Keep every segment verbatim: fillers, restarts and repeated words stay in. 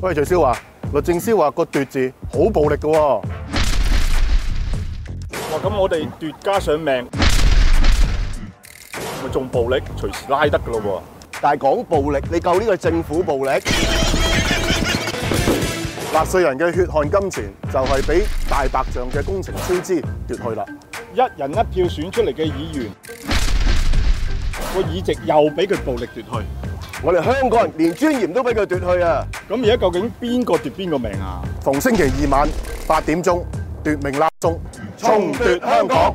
喂，徐少華，律政司話個奪字好暴力嘅喎。 哇！咁我哋奪家上命，咪仲暴力，隨時拉得㗎咯喎！ 但係講暴力，你夠呢個政府暴力？ 納稅人嘅血汗金錢就係俾大白象嘅工程超支奪去啦。 一人一票選出嚟嘅議員，個議席又俾佢暴力奪去。 我哋香港人連尊嚴都俾佢奪去啊！ 咁而家究竟邊個奪邊個命啊？ 逢星期二晚八點鐘，奪命立中，重奪香港。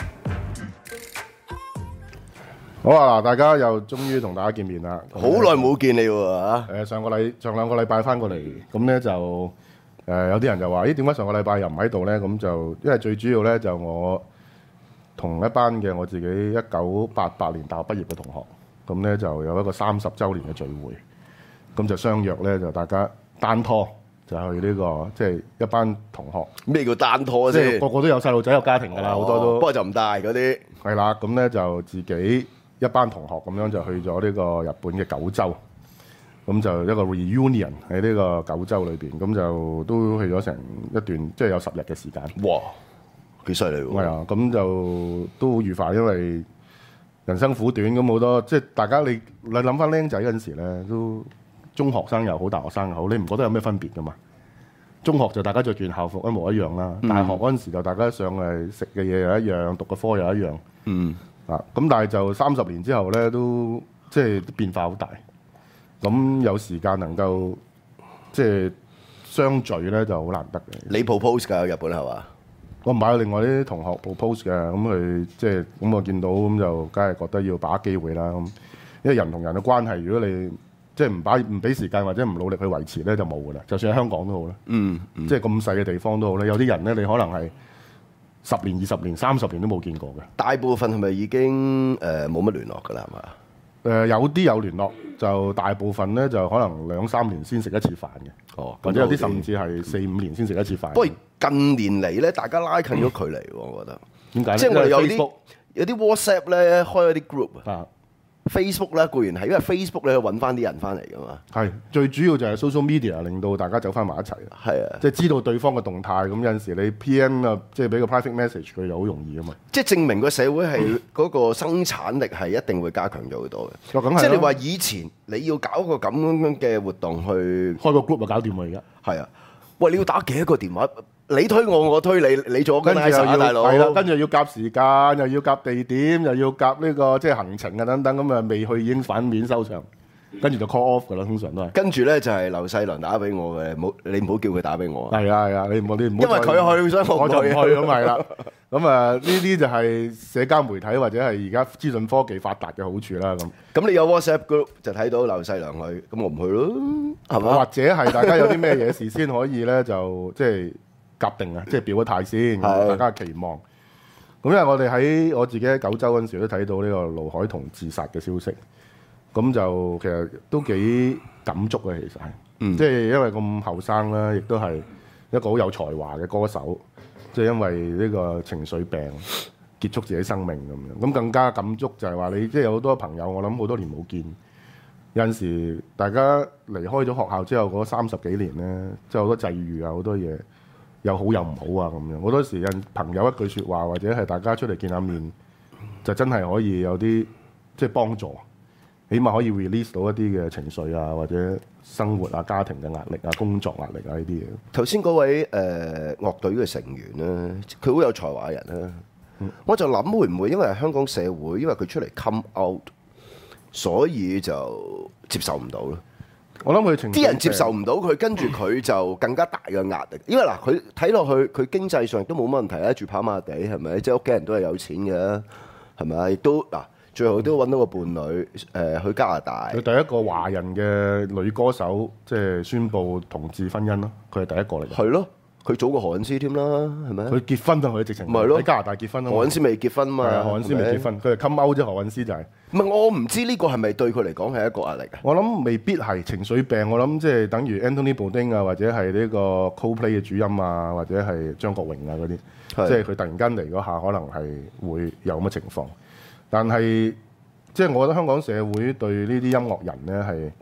好啊！嗱，大家又終於同大家見面啦。 好耐冇見你喎嚇。 誒，上個禮上兩個禮拜翻過嚟，咁咧就誒、呃、有啲人就話：咦，點解上個禮拜又唔喺度咧？咁就因為最主要咧就我同一班嘅我自己一九八八年大學畢業嘅同學。咁咧就有一個三十週年嘅聚會，咁就相約咧就大家單拖就去呢、這個即係、就是、一班同學。 咩叫單拖先？ 即係個個都有細路仔有家庭㗎啦，好、哦、多都。 不過就唔大嗰啲。係啦，咁咧就自己一班同學咁樣就去咗呢個日本嘅九州，咁就一個 reunion 喺呢個九州裏邊，咁就都去咗成一段即係、就是、有十日嘅時間。 哇！幾犀利喎！ 係啊，咁就都好愉快，因為人生苦短，咁好多即係大家你你諗翻僆仔嗰陣時咧，都中學生又好，大學生又好，你唔覺得有咩分別噶嘛？中學就大家着件校服一模一樣啦，嗯、大學嗰陣時就大家上嚟食嘅嘢又一樣，讀嘅科又一樣。嗯。啊，咁但係就三十年之後咧，都即係變化好大。咁有時間能夠即係相聚咧，就好難得嘅。 你 propose 㗎日本係嘛？ 我唔係，另外啲同學 propose 嘅，咁佢即係咁我見到咁就，梗係覺得要把握機會啦。咁因為人同人嘅關係，如果你即係唔把唔俾時間或者唔努力去維持咧，就冇㗎啦。就算喺香港都好啦，嗯，嗯即係咁細嘅地方都好咧。有啲人咧，你可能係十年、二十年、三十年都冇見過嘅。大部分係咪已經誒冇乜聯絡㗎啦？係嘛？誒、呃、有啲有聯絡，就大部分咧就可能兩三年先食一次飯嘅。哦，或者有啲甚至係四五年先食一次飯。不過近年嚟咧，大家拉近咗距離喎，我覺得。點解？即係我哋有啲有啲 WhatsApp 咧，開咗啲 group 啊。Facebook 咧固然係，因為 Facebook 咧揾翻啲人翻嚟噶嘛。係最主要就係 social media 令到大家走翻埋一齊。係啊，即係知道對方嘅動態。咁有陣時你 P M 啊，即係俾個 private message 佢就好容易噶嘛。即係證明個社會係嗰個生產力係一定會加強咗好多嘅。嗯、即係你話以前你要搞個咁樣嘅活動去開個 group 就搞掂喎，而家係啊。喂，你要打幾多個電話？你推我，我推你，你做跟住又要大佬，係啦，跟住要夾時間，又要夾地點，又要夾呢、呢個即係行程啊等等，咁啊未去已經反面收場，跟住就 call off 噶啦，通常都係。跟住咧就係劉細良打俾我嘅，唔好你唔好叫佢打俾我。係啊係啊，你唔好你唔好。因為佢去，所以我就唔去咁係啦。咁啊呢啲就係社交媒體或者係而家資訊科技發達嘅好處啦。咁咁你有 WhatsApp group 就睇到劉細良去，咁我唔去咯，係嘛？或者係大家有啲咩嘢事先可以咧，就即係。夾定啊，即係表咗態先，大家嘅期望。咁因為我哋喺我自己喺九州嗰陣時都睇到呢個盧凱彤自殺嘅消息，咁就其實都幾感觸嘅，其實係，嗯、即係因為咁後生啦，亦都係一個好有才華嘅歌手，即係因為呢個情緒病結束自己生命咁樣。咁更加感觸就係話你即係有好多朋友，我諗好多年冇見，有陣時大家離開咗學校之後嗰三十幾年咧，即係好多際遇啊，好多嘢。又好又唔好啊咁樣，好多時人朋友一句説話，或者係大家出嚟見下面，就真係可以有啲即係幫助，起碼可以 release 到一啲嘅情緒啊，或者生活啊、家庭嘅壓力啊、工作壓力啊呢啲嘢。頭先嗰位誒、呃、樂隊嘅成員咧，佢好有才華嘅人咧，嗯、我就諗會唔會因為香港社會，因為佢出嚟 come out，所以就接受唔到咧？我諗佢情啲人接受唔到佢，跟住佢就更加大嘅壓力。因為嗱，佢睇落去佢經濟上都冇乜問題啦，住跑馬地係咪？即係屋企人都係有錢嘅，係咪？亦都嗱，最後都揾到個伴侶，誒、呃、去加拿大。佢第一個華人嘅女歌手，即係宣布同志婚姻咯。佢係第一個嚟嘅。係咯。佢早過何韻詩添啦，係咪？佢結婚啊！佢直情喺加拿大結婚啊！何韻詩未結婚嘛？係啊，何韻詩未結婚，佢係 come out 啫。何韻詩就係、是。唔係我唔知呢個係咪對佢嚟講係一個壓力啊？我諗未必係情緒病，我諗即係等於 Anthony Bourdain 啊，或者係呢個 Coldplay 嘅主音啊，或者係張國榮啊嗰啲，即係佢突然間嚟嗰下，可能係會有咁嘅情況。但係即係我覺得香港社會對呢啲音樂人咧係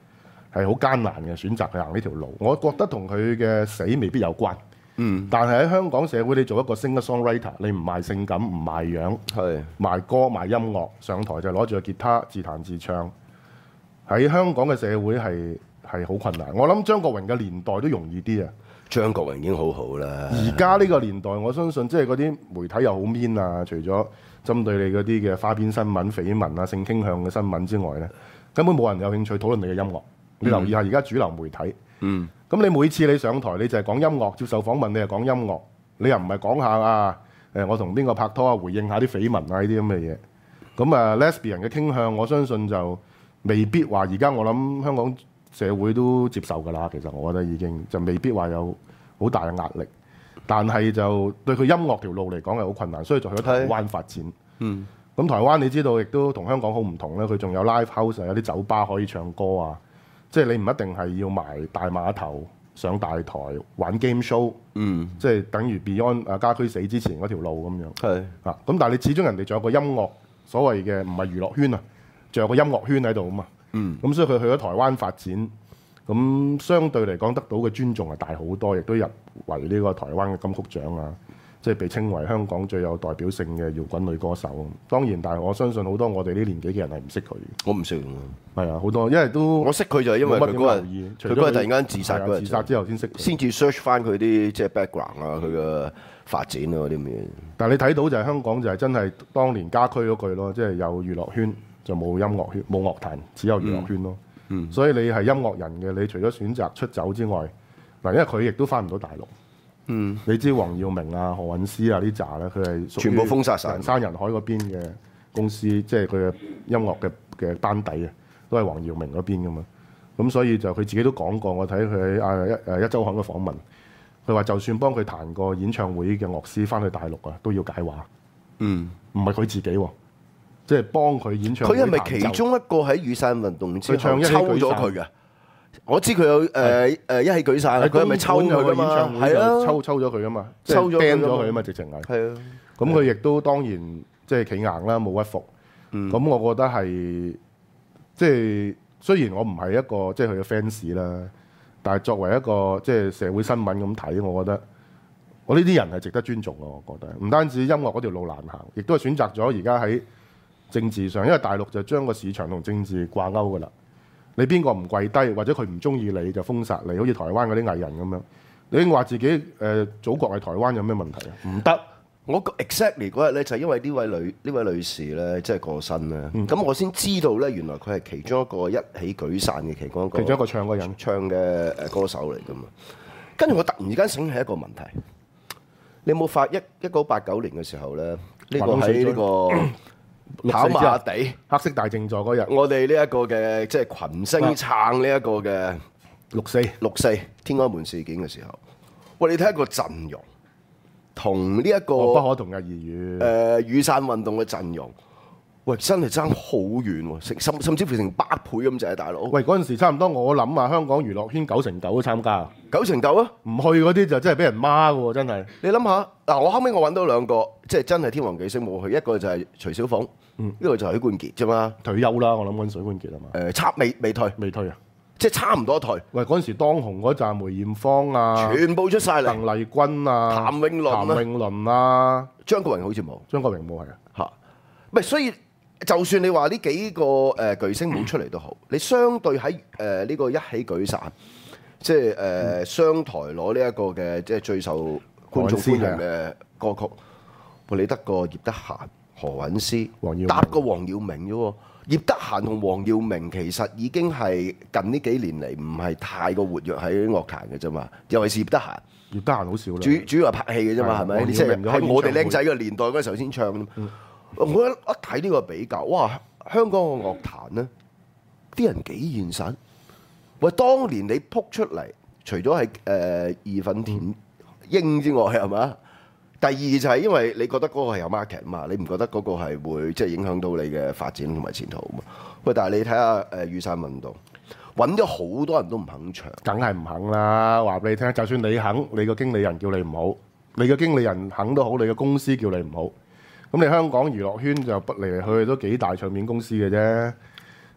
係好艱難嘅選擇去行呢條路。我覺得同佢嘅死未必有關。 嗯， 但係喺香港社會，你做一個 singer-songwriter，你唔賣性感，唔賣樣， 係賣歌賣音樂，上台就攞住個吉他自彈自唱。喺香港嘅社會係係好困難。我諗張國榮嘅年代都容易啲啊。 張國榮已經好好啦。 而家呢個年代，我相信即係嗰啲媒體又好 mean 啊，除咗針對你嗰啲嘅花邊新聞、緋聞啊、性傾向嘅新聞之外咧，根本冇人有興趣討論你嘅音樂。你留意下而家主流媒體。嗯。咁你每次你上台，你就係講音樂，接受訪問你係講音樂，你又唔係講下啊誒我同邊個拍拖啊，回應下啲緋聞啊呢啲咁嘅嘢。咁啊 lesbian 嘅傾向，我相信就未必話而家我諗香港社會都接受㗎啦。其實我覺得已經就未必話有好大嘅壓力，但係就對佢音樂條路嚟講係好困難，所以就去咗台灣發展。嗯。咁台灣你知道亦都同香港好唔同啦，佢仲有 live house， 有啲酒吧可以唱歌啊。即係你唔一定係要埋大碼頭上大台玩 game show，嗯，即係等於 Beyond 啊家駒死之前嗰條路咁樣。係啊，咁但係你始終人哋仲有個音樂所謂嘅唔係娛樂圈啊，仲有個音樂圈喺度啊嘛。嗯，咁所以佢去咗台灣發展，咁相對嚟講得到嘅尊重係大好多，亦都入圍呢個台灣嘅金曲獎啊。即係被稱為香港最有代表性嘅搖滾女歌手。當然，但係我相信好多我哋呢年紀嘅人係唔識佢。 我唔識。 係啊，好多，因為都我識佢就係因為佢嗰日，佢嗰日突然間自殺嗰日， 自殺之後先識， 先至 search 翻佢啲即係 background 啊，佢嘅發展啊嗰啲咁嘢。 但係你睇到就係香港就係真係當年家駒嗰句咯，即係有娛樂圈就冇音樂圈，冇樂壇，只有娛樂圈咯。嗯。所以你係音樂人嘅，你除咗選擇出走之外，嗱，因為佢亦都翻唔到大陸。嗯，你知黃耀明啊、何韻詩啊呢扎咧，佢係全部封殺晒人山人海嗰邊嘅公司，即係佢嘅音樂嘅嘅班底啊，都係黃耀明嗰邊噶嘛。咁所以就佢自己都講過，我睇佢喺啊一誒一週刊嘅訪問，佢話就算幫佢彈個演唱會嘅樂師翻去大陸啊，都要解話。嗯，唔係佢自己喎，即係幫佢演唱會。 佢係咪其中一個喺雨傘運動之後抽咗佢㗎？我知佢有誒誒一起舉晒，佢係咪抽佢㗎嘛？係啊， 抽抽咗佢㗎嘛， 抽咗 ban 咗佢啊嘛，直情係。係啊，咁佢亦都當然即係企硬啦，冇屈服。咁我覺得係即係雖然我唔係一個即係佢嘅 fans 啦，但係作為一個即係社會新聞咁睇，我覺得我呢啲人係值得尊重咯。我覺得唔單止音樂嗰條路難行，亦都係選擇咗而家喺政治上，因為大陸就將個市場同政治掛鈎㗎啦。你邊個唔跪低，或者佢唔中意你就封殺你，好似台灣嗰啲藝人咁樣。你已經話自己誒、呃、祖國係台灣有咩問題啊？唔得！ 我 exactly 嗰日咧就係因為呢位女呢位女士咧即係過身咧，咁、嗯、我先知道咧原來佢係其中一個一起舉傘嘅其中一個， 其中一個唱嘅人唱嘅誒歌手嚟㗎嘛。跟住我突然間醒起一個問題，你有冇發一一九八九年嘅時候咧？呢、呢個喺呢個。跑馬地黑色大靜坐嗰日， 我哋呢一個嘅即係群星撐呢一個嘅六四六四天安門事件嘅時候，喂，你睇一個陣容同呢一個、 哦、不可同日而語誒雨傘運動嘅陣容，喂，真係爭好遠喎，成甚甚至乎成百倍咁滯，大佬。 喂，嗰陣時差唔多，我諗啊，香港娛樂圈九成九都參加， 九成九啊， 唔去嗰啲就真係俾人罵喎，真係。 你諗下嗱，我後尾我揾到兩個，即係真係天王巨星冇去，一個就係徐小鳳。嗯，呢個就係許冠傑啫嘛， 退休啦，我諗緊許冠傑係嘛？ 誒、呃，差未未退， 未退啊， 即係差唔多退。 喂，嗰陣時當紅嗰陣梅艷芳啊， 全部出晒嚟， 鄧麗君啊， 譚詠麟啊， 譚詠麟啊， 張國榮好似冇， 張國榮冇係啊， 嚇，唔係，所以就算你話呢幾個誒巨星冇出嚟都好，嗯、你相對喺誒呢個一起舉傘，即係誒商台攞呢一個嘅即係最受觀眾歡迎嘅歌曲，喂，你得個葉德嫻。何韻詩搭個黃耀明啫喎，葉德嫻同黃耀明其實已經係近呢幾年嚟唔係太過活躍喺樂壇嘅啫嘛，尤其是葉德嫻。 葉德嫻好少啦， 主主要係拍戲嘅啫嘛，係咪？即係喺我哋僆仔嘅年代嗰時候先唱。嗯、我一一睇呢個比較，哇！香港嘅樂壇咧，啲人幾現實。喂，當年你撲出嚟，除咗係誒義憤填膺之外，係嘛？第二就係因為你覺得嗰個係有 market 嘛，你唔覺得嗰個係會即係影響到你嘅發展同埋前途嘛？喂，但係你睇下誒雨傘運動，揾咗好多人都唔肯唱， 梗係唔肯啦！話俾你聽，就算你肯，你個經理人叫你唔好，你個經理人肯都好，你個公司叫你唔好。咁你香港娛樂圈就不嚟嚟去去都幾大唱片公司嘅啫，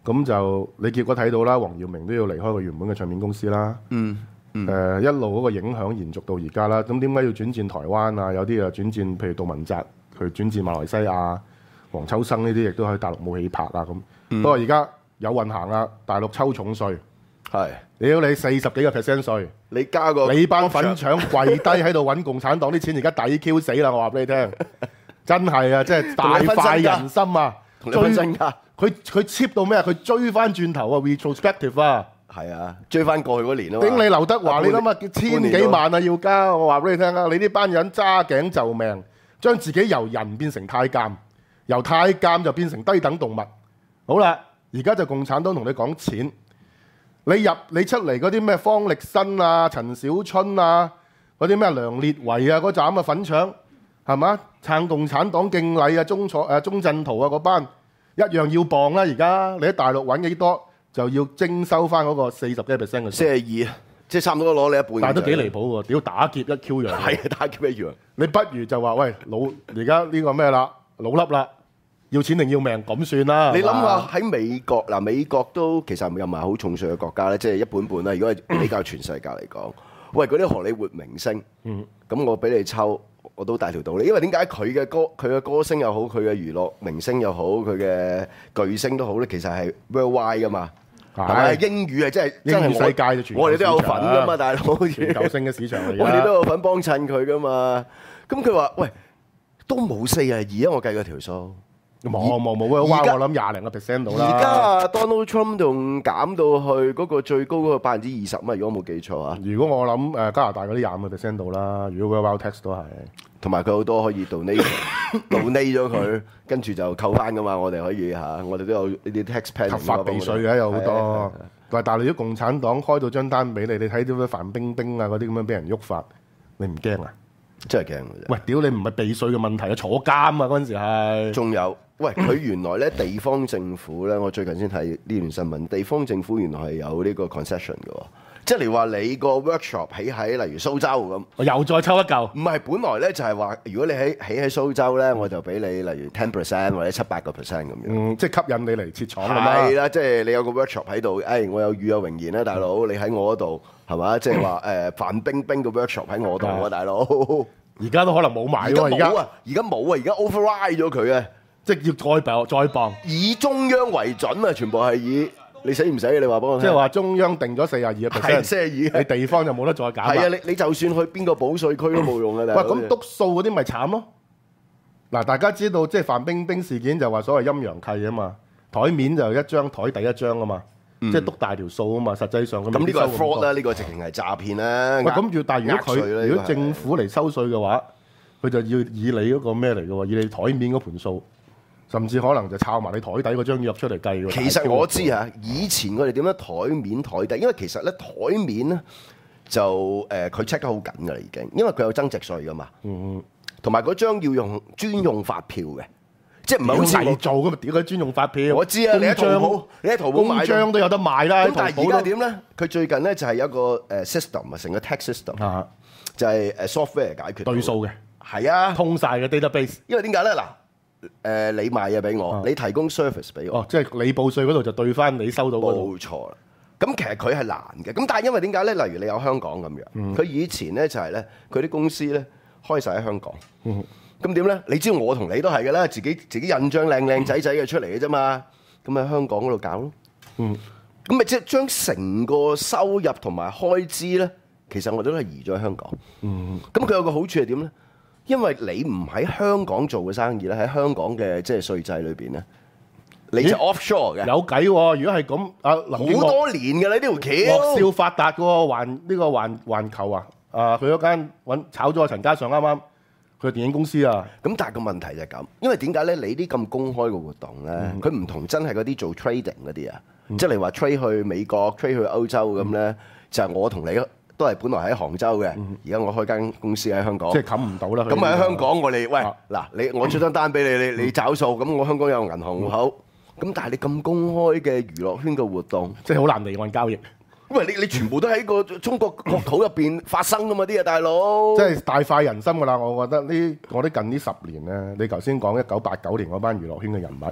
咁就你結果睇到啦，黃耀明都要離開個原本嘅唱片公司啦。 嗯嗯。 誒、一路嗰個影響延續到而家啦。咁點解要轉戰台灣啊？有啲又轉戰，譬如杜汶澤，佢轉戰馬來西亞，黃秋生呢啲亦都喺大陸冇戲拍啊咁。不過而家有運行啦，大陸抽重稅， 係屌你四十幾個 percent 稅， 你加個你班粉腸跪低喺度揾共產黨啲錢，而家抵 Q 死啦！我話俾你聽，真係啊，即係大快人心啊！ 同你分身家， 佢佢 cheap 到咩啊？佢追翻轉頭啊 ，retrospective 啊！ 係啊，追翻過去嗰年啊嘛。 頂你劉德華， 半你諗下千幾萬啊要交，我話俾你聽啊！你呢班人揸頸就命，將自己由人變成太監，由太監就變成低等動物。好啦，而家就共產黨同你講錢，你入你出嚟嗰啲咩方力申啊、陳小春啊、嗰啲咩梁烈唯啊嗰斬嘅粉腸，係嘛？撐共產黨敬禮啊、鐘楚誒鐘鎮濤啊嗰班一樣要磅啦！而家你喺大陸揾幾多？就要徵收翻嗰個四十幾 percent 嘅稅， 四十二啊，即係差唔多攞你一半。 但係都幾離譜喎！屌打劫一 Q 樣， 係啊，打劫一樣。 你不如就話喂老，而家呢個咩啦，老笠啦，要錢定要命咁算啦。 你諗下喺美國嗱，美國都其實又唔係好重稅嘅國家咧，即係一半半啦。如果係比較全世界嚟講，喂嗰啲荷里活明星， 嗯， 咁我俾你抽，我都大條道理。因為點解佢嘅歌佢嘅歌星又好，佢嘅娛樂明星又好，佢嘅巨星都好咧，其實係 worldwide 噶嘛。係咪英語係真係真係世界就全我哋都有份噶嘛，大佬全球性嘅市場嚟㗎。 我哋都有份幫襯佢噶嘛。咁佢話：喂，都冇四啊二啊！我計過條數， 冇冇冇啊！哇！我諗廿零個 percent 到啦。 而家啊，Donald Trump 仲減到去嗰個最高嗰個百分之二十嘛？如果我冇記錯啊。 如果我諗誒加拿大嗰啲廿五個 percent 到啦。如果 Wild Tax 都係。 同埋佢好多可以 donate donate 咗佢，跟住就扣翻噶嘛。我哋可以嚇，我哋都有呢啲 tax plan 合法避稅嘅有好多。但係但係如果共產黨開到張單俾你，你睇到啲范冰冰啊嗰啲咁樣俾人喐法，你唔驚啊？ 真係驚嘅啫！ 喂，屌你唔係避稅嘅問題啊，坐監啊嗰陣時係。 仲有，喂，佢原來咧地方政府咧，我最近先睇呢段新聞，地方政府原來係有呢個 concession 嘅喎。即係你話你個 workshop 起喺例如蘇州咁， 我又再抽一嚿。 唔係本來咧就係話，如果你喺起喺蘇州咧，我就俾你例如 ten percent 或者七八個 percent 咁樣。嗯， 即係吸引你嚟設廠㗎嘛。 係啦，即係你有個 workshop 喺度，誒、哎，我有語有榮言啦，大佬，你喺我嗰度係嘛？即係話誒，范冰冰個 workshop 喺我度啊，大佬。 而家都可能冇埋喎，而家冇啊，而家冇啊，而家 override 咗佢啊， 即係要再磅再磅， 以中央為準啊，全部係以。你死唔死？你話幫我聽。 即係話中央定咗四廿二個 percent， 四廿二， 你地方就冇得再減。 係啊，你你就算去邊個補稅區都冇用啊！ 喂，咁督數嗰啲咪慘咯？嗱，大家知道即係范冰冰事件就話所謂陰陽契啊嘛，台面就一張，台底一張啊嘛，即係督大條數啊嘛。實際上咁咁呢個係 fraud 啦，呢個直情係詐騙啦。 喂，咁要但係如果佢如果政府嚟收稅嘅話，佢就要以你嗰個咩嚟嘅喎？以你台面嗰盤數。甚至可能就抄埋你台底嗰張約出嚟計喎。 其實我知啊，以前我哋點樣台面台底，因為其實咧台面咧就誒佢 check 得好緊㗎啦，已經，因為佢有增值稅㗎嘛。嗯，同埋嗰張要用專用發票嘅，即係唔係好似做㗎嘛？屌佢專用發票。 我知啊，你喺淘寶，你喺淘寶買張都有得賣啦。 咁但係而家點咧？佢最近咧就係有一個誒 system 啊，成個 tax system 啊，就係誒 software 解決對數嘅。 係啊， 通晒嘅 database。 因為點解咧？嗱。誒、呃，你賣嘢俾我，啊、你提供 service 俾我， 哦，即係你報稅嗰度就對翻你收到嗰度。 冇錯啦。咁其實佢係難嘅，咁但係因為點解咧？例如你有香港咁樣，佢、嗯、以前咧就係咧，佢啲公司咧開晒喺香港。咁點咧？你知道我同你都係嘅啦，自己自己印張靚靚仔仔嘅出嚟嘅啫嘛。咁喺香港嗰度搞咯。嗯。咁咪即係將成個收入同埋開支咧，其實我哋都係移咗喺香港。嗯。咁佢有個好處係點咧？因為你唔喺香港做嘅生意咧，喺香港嘅即係稅制裏邊咧，你就 offshore 嘅。 有計喎！如果係咁，啊林好多年嘅啦，呢條橋。 樂少發達嘅喎，環呢、呢個環環球啊，啊佢嗰間揾炒咗陳嘉上啱啱佢電影公司啊。咁但係個問題就係咁，因為點解咧？你啲咁公開嘅活動咧，佢唔、嗯、同真係嗰啲做 trading 嗰啲啊，嗯、即係你話 trade 去美國、trade 去歐洲咁咧，嗯、就係我同你。都係本來喺杭州嘅，而家我開間公司喺香港， 即係冚唔到啦。 咁喺香港我哋喂嗱，你我出張單俾你，你你找數，咁我香港有銀行戶口，咁但係你咁公開嘅娛樂圈嘅活動， 即係好難離岸交易。 因為你你全部都喺個中國國土入邊發生噶嘛啲嘢，大佬。 即係大快人心㗎啦！我覺得呢，我啲近呢十年咧，你頭先講一九八九年嗰班娛樂圈嘅人物，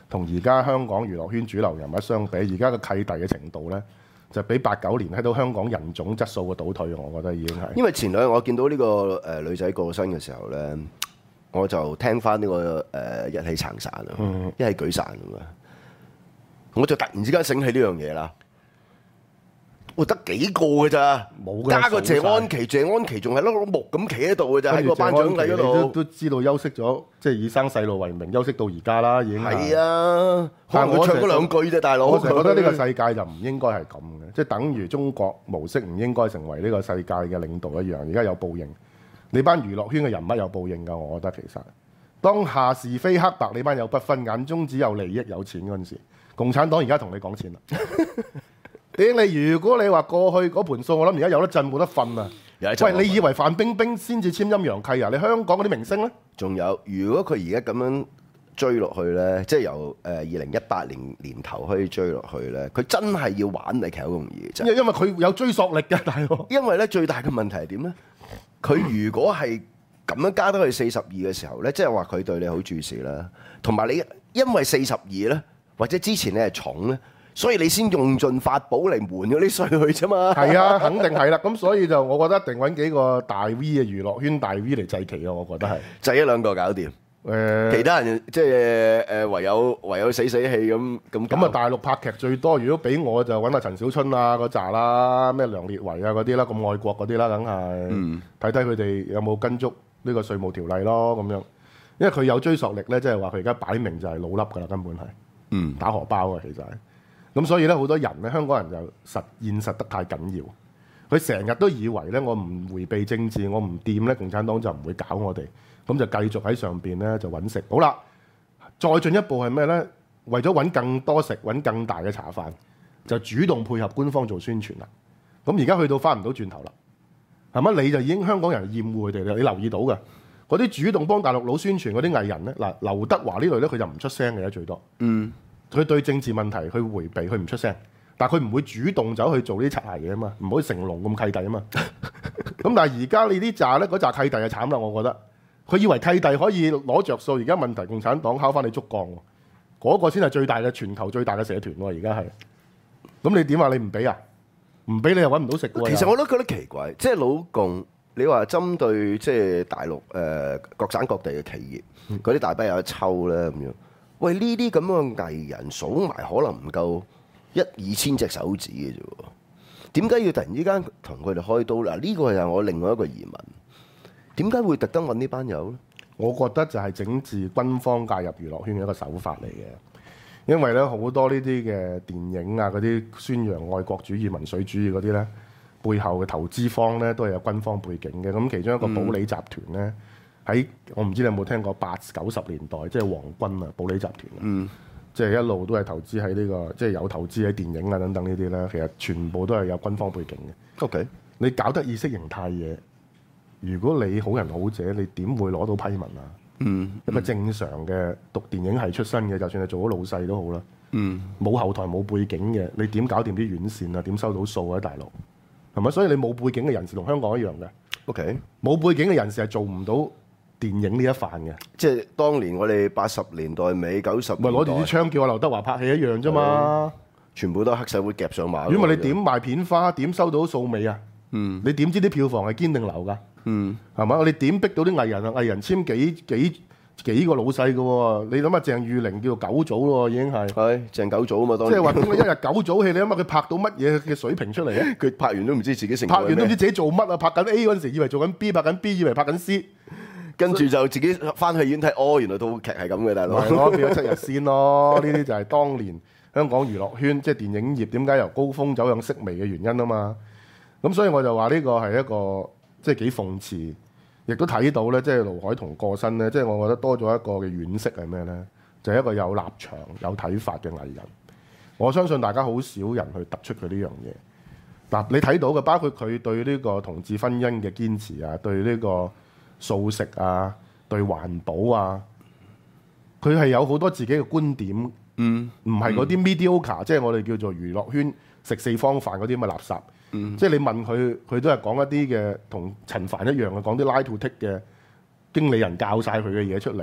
同而家香港娛樂圈主流人物相比，而家嘅契弟嘅程度咧，就比八九年睇到香港人種質素嘅倒退，我覺得已經係。 因為前兩日我見到呢、這個誒、呃、女仔過身嘅時候咧，我就聽翻呢、這個誒、呃、一起撐傘啊，嗯、一起舉傘咁啊，我就突然之間醒起呢樣嘢啦。我得幾個㗎咋， 冇加個謝安琪，謝安琪仲係碌碌木咁企喺度㗎咋，喺個頒獎禮嗰度都都知道休息咗，即係以生細路為名，休息到而家啦，已經係。 係啊， 但係我唱嗰兩句啫，大佬。 我成日覺得呢個世界就唔應該係咁嘅，即係等於中國模式唔應該成為呢個世界嘅領導一樣。而家有報應，你班娛樂圈嘅人物有報應㗎，我覺得其實當下是非黑白，你班有不分，眼中只有利益有錢嗰陣時，共產黨而家同你講錢啦。點你？如果你話過去嗰盤數，我諗而家有得震冇得瞓啊！喂，你以為范冰冰先至簽陰陽契啊？你香港嗰啲明星咧？ 仲有，如果佢而家咁樣追落去咧，即係由誒二零一八年年頭可以追落去咧，佢真係要玩你其實好容易嘅啫。 因為佢有追溯力嘅，大佬。因為咧最大嘅問題係點咧？佢如果係咁樣加得去四十二嘅時候咧，即係話佢對你好注視啦，同埋你因為四十二咧，或者之前你係重咧。所以你先用盡法寶嚟瞞咗啲稅去啫嘛？係啊，肯定係啦。咁所以就我覺得一定揾幾個大 V 嘅娛樂圈大 V 嚟祭旗啊！我覺得係祭一兩個搞掂。誒、呃，其他人即係誒唯有唯有死死氣咁咁。 咁啊，大陸拍劇最多，如果俾我就揾阿陳小春啊嗰扎啦，咩梁烈唯啊嗰啲啦，咁愛國嗰啲啦，梗係睇睇佢哋有冇跟足呢個稅務條例咯咁樣。因為佢有追溯力咧，即係話佢而家擺明就係老笠噶啦，根本係嗯打荷包啊，其實係。咁所以咧，好多人咧，香港人就實現實得太緊要。佢成日都以為咧，我唔迴避政治，我唔掂咧，共產黨就唔會搞我哋。咁就繼續喺上邊咧就揾食。好啦，再進一步係咩咧？為咗揾更多食，揾更大嘅茶飯，就主動配合官方做宣傳啦。咁而家去到翻唔到轉頭啦，係咪？你就已經香港人厭惡佢哋啦。你留意到嘅嗰啲主動幫大陸佬宣傳嗰啲藝人咧，嗱，劉德華呢類咧，佢就唔出聲嘅，最多。嗯。佢對政治問題去迴避，佢唔出聲，但係佢唔會主動走去做呢啲擦鞋嘢啊嘛，唔好似成龍咁契弟啊嘛。咁但係而家你啲詐咧，嗰詐契弟就慘啦，我覺得。佢以為契弟可以攞着數，而家問題共產黨敲翻你竹槓喎，嗰、嗰個先係最大嘅全球最大嘅社團喎，而家係。咁你點話你唔俾啊？唔俾你又揾唔到食喎。 其實我都覺得奇怪，即係老共，你話針對即係大陸誒、呃、各省各地嘅企業，嗰啲、嗯、大筆有得抽咧咁樣。喂，呢啲咁嘅藝人數埋可能唔夠一二千隻手指嘅啫喎，點解要突然之間同佢哋開刀嗱？呢個係我另外一個疑問，點解會特登揾呢班友咧？ 我覺得就係整治軍方介入娛樂圈嘅一個手法嚟嘅，因為咧好多呢啲嘅電影啊，嗰啲宣揚愛國主義、民粹主義嗰啲咧，背後嘅投資方咧都係有軍方背景嘅。咁其中一個保利集團咧。嗯喺我唔知你有冇聽過八九十年代，即係皇軍啊、保利集團啊，嗯、即係一路都係投資喺呢、呢個，即係有投資喺電影啊等等呢啲咧。其實全部都係有軍方背景嘅。OK，你搞得意識形態嘢，如果你好人好者，你點會攞到批文啊？嗯，一個正常嘅讀電影系出身嘅，就算係做咗老細都好啦。嗯，冇後台冇背景嘅，你點搞掂啲院線啊？點收到數啊？大陸係咪？所以你冇背景嘅人士同香港一樣嘅。OK，冇背景嘅人士係做唔到電影呢一範嘅， 即係當年我哋八十年代尾九十年代， 咪攞住啲槍叫阿劉德華拍戲一樣啫嘛， 全部都係黑社會夾上馬。 如果你點賣片花，點收到數尾啊？嗯，你點知啲票房係堅定流㗎？嗯，係嘛？我哋點逼到啲藝人啊？藝人簽幾幾幾個老細㗎喎？你諗下鄭裕玲叫做九組咯，已經係係鄭九組啊嘛，當即係話點解一日九組戲？你諗下佢拍到乜嘢嘅水平出嚟啊？ 佢拍完都唔知自己成拍完都唔知自己做乜啊！拍緊 A 嗰陣時以為做緊 B， 拍緊 B 以為拍緊 C。 跟住就自己翻去院睇，哦，原來套劇係咁嘅，大佬。 係咯，變咗七日先咯。呢啲就係當年香港娛樂圈即係電影業點解由高峰走向式微嘅原因啊嘛。咁所以我就話呢個係一個即係幾諷刺，亦都睇到咧，即係盧凱彤過身咧，即係我覺得多咗一個嘅惋惜係咩咧？就係一個有立場、有睇法嘅藝人。我相信大家好少人去突出佢呢樣嘢。嗱，你睇到嘅包括佢對呢個同志婚姻嘅堅持啊，對呢個素食啊，對環保啊，佢係有好多自己嘅觀點，嗯，唔係嗰啲 mediocre，即係我哋叫做娛樂圈食四方飯嗰啲咁嘅垃圾，嗯，即係你問佢，佢都係講一啲嘅同陳帆一樣嘅，講啲拉 to take 嘅經理人教晒佢嘅嘢出嚟，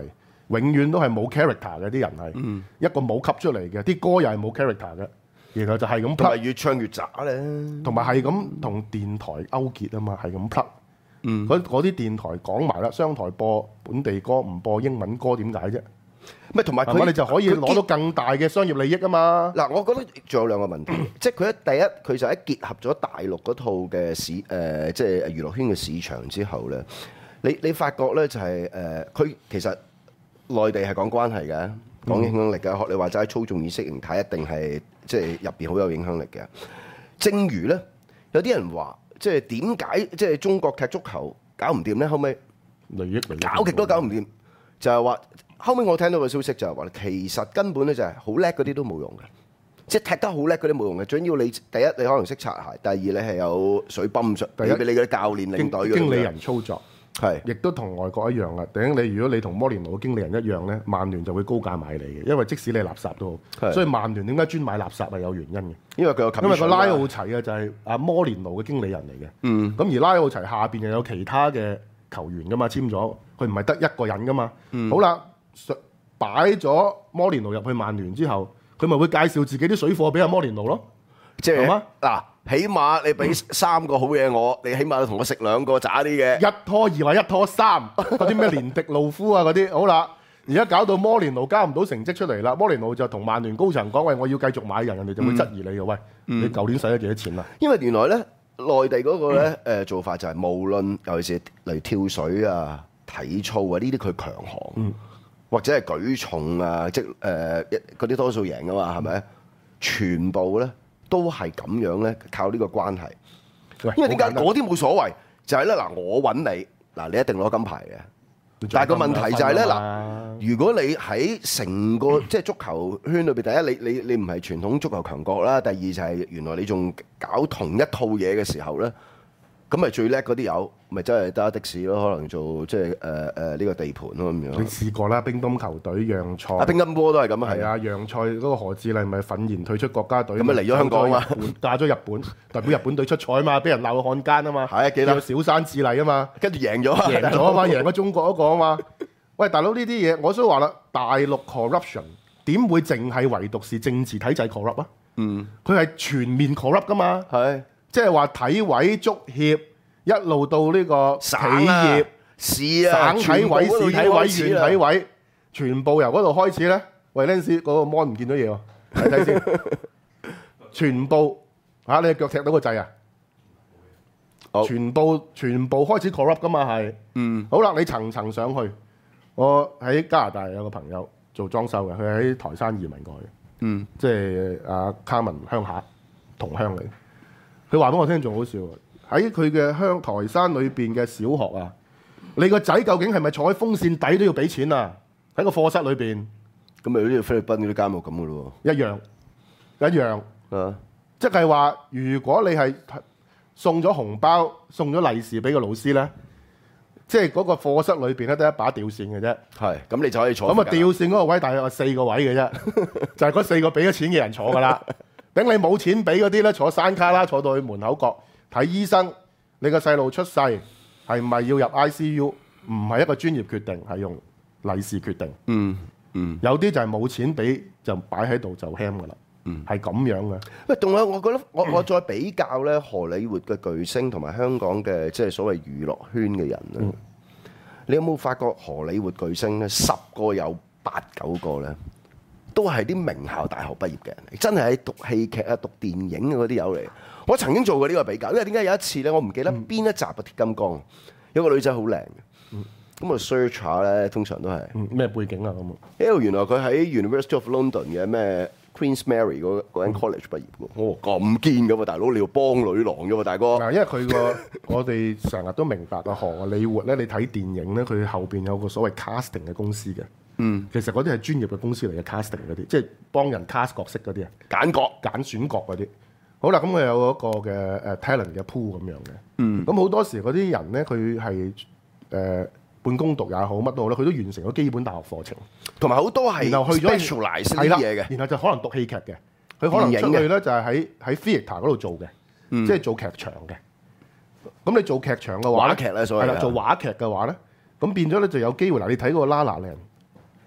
永遠都係冇 character 嘅啲人係，嗯、一個冇級出嚟嘅，啲歌又係冇 character 嘅，然後就係咁 plug， 越唱越渣咧， 同埋係咁同電台勾結啊嘛，係咁 plug，嗰嗰啲電台講埋啦，商台播本地歌唔播英文歌點解啫？ 咪同埋佢， 你就可以攞到更大嘅商業利益啊嘛！ 嗱，我覺得仲有兩個問題，即係佢一第一，佢就喺結合咗大陸嗰套嘅市誒、呃，即係娛樂圈嘅市場之後咧，你你發覺咧就係、是、誒，佢、呃、其實內地係講關係嘅，講影響力嘅，學你話齋操縱意識形態，一定係即係入邊好有影響力嘅。正如咧，有啲人話，即係點解即係中國踢足球搞唔掂咧？後尾利益利益搞極都搞唔掂，就係話。後尾我聽到個消息就係話，其實根本咧就係好叻嗰啲都冇用嘅，即係踢得好叻嗰啲冇用嘅。最緊要你第一你可能識擦鞋，第二你係有水泵上，第一俾你嗰啲教練領隊經理人操作係， 亦都同外國一樣啊。頂你如果你同摩連奴嘅經理人一樣咧，曼聯就會高價買你嘅，因為即使你垃圾都好，所以曼聯點解專買垃圾係有原因嘅， 因為佢有因為個拉奧齊啊就係阿摩連奴嘅經理人嚟嘅。嗯，咁而拉奧齊下邊又有其他嘅球員噶嘛，簽咗佢唔係得一個人噶嘛。嗯、好啦。擺咗摩連奴入去曼聯之後，佢咪會介紹自己啲水貨俾阿摩連奴咯？ 即係嗱，起碼你俾三個好嘢我，你起碼要同我食兩個渣啲嘅。 一拖二或一拖三，嗰啲咩連迪路夫啊嗰啲，好啦，而家搞到摩連奴交唔到成績出嚟啦，摩連奴就同曼聯高層講：喂，我要繼續買人，人哋就會質疑你嘅。喂，嗯、你舊年使咗幾多錢啊？ 因為原來咧，內地嗰個咧誒、嗯、做法就係無論尤其是例如跳水啊、體操啊呢啲，佢強項。嗯或者係舉重啊，即係誒嗰啲多數贏噶嘛，係咪？全部咧都係咁樣咧，靠呢個關係。喂因為點解嗰啲冇所謂？就係咧嗱，我揾你嗱，你一定攞金牌嘅。但係個問題就係咧嗱，如果你喺成個即係足球圈裏邊，第一你你你唔係傳統足球強國啦，第二就係原來你仲搞同一套嘢嘅時候咧。咁咪最叻嗰啲友，咪真係得的士咯，可能做即係誒誒呢個地盤咯咁樣。你試過啦，乒乓球隊讓賽， 啊乒乓波都係咁啊， 係啊，讓賽嗰個何志麗咪憤然退出國家隊， 咁咪嚟咗香港啊， 嫁咗日本，代表日本隊出賽啊嘛，俾人鬧到漢奸啊嘛， 係啊，記得小山智麗啊嘛， 跟住贏咗， 贏咗啊嘛，贏咗中國嗰個啊嘛。喂，大佬呢啲嘢，我所以話啦，大陸 corruption 點會淨係唯獨是政治體制 corrupt 啊？嗯，佢係全面 corrupt 噶嘛，係。即係話體委、足協一路到呢個企業、 市啊、 省體委、市體委、縣體委，全部由嗰度開始咧。喂 Lens 嗰個 mon 唔見到嘢喎，睇睇先。全部嚇你腳踢到個掣啊！全部全部開始 corrupt 噶嘛係。嗯。好啦，你層層上去。我喺加拿大有個朋友做裝修嘅，佢喺台山移民過去。嗯。即係阿卡文鄉下同鄉嚟。佢話俾我聽仲好笑，喺佢嘅鄉台山裏邊嘅小學啊，你個仔究竟係咪坐喺風扇底都要俾錢啊？喺個課室裏邊， 咁咪好似菲律賓嗰啲監獄咁嘅咯喎， 一樣一樣啊！即係話，如果你係送咗紅包、送咗利是俾個老師咧，即係嗰個課室裏邊咧得一把吊扇嘅啫。係，咁你就可以坐。咁啊，吊扇嗰個位大約係四個位嘅啫，就係嗰四個俾咗錢嘅人坐噶啦。等你冇錢俾嗰啲咧，坐山卡啦，坐到去門口角睇醫生。你個細路出世係咪要入 I C U？ 唔係一個專業決定，係用利是決定。嗯嗯，有啲就係冇錢俾，就擺喺度就 ham 噶啦。嗯，係咁樣嘅。 喂，仲有我覺得我我再比較咧，荷里活嘅巨星同埋香港嘅即係所謂娛樂圈嘅人咧，嗯、你有冇發覺荷里活巨星咧，十個有八九個咧？都係啲名校大學畢業嘅人嚟，真係喺讀戲劇啊、讀電影嘅嗰啲友嚟。我曾經做過呢個比較，因為點解有一次咧，我唔記得邊一集嘅《鐵金剛》，有個女仔好靚嘅，咁我 search 下咧，通常都係咩背景啊咁啊？ 因為原來佢喺 University of London 嘅咩 Queen's Mary 嗰嗰間 college 畢業嘅。哦，咁堅嘅喎，大佬你要幫女郎嘅喎，大哥。 嗱，因為佢個我哋成日都明白啊，荷里活咧，你睇電影咧，佢後邊有個所謂 casting 嘅公司嘅。嗯，其實嗰啲係專業嘅公司嚟嘅 casting 嗰啲，即係幫人 cast 角色嗰啲啊，揀角、揀選角嗰啲。好啦，咁佢有一個嘅誒 talent 嘅 pool 咁樣嘅。嗯，咁好多時嗰啲人咧，佢係誒半工讀也好，乜都好啦，佢都完成咗基本大學課程， 同埋好多係然後去咗 specialize 啲嘢嘅， 然後就可能讀戲劇嘅，佢可能出去咧就係喺喺 theatre 嗰度做嘅，嗯、即係做劇場嘅。咁你做劇場嘅話， 話劇咧，所謂係啦，做話劇嘅話咧，咁變咗咧就有機會嗱，你睇嗰個 La La Land。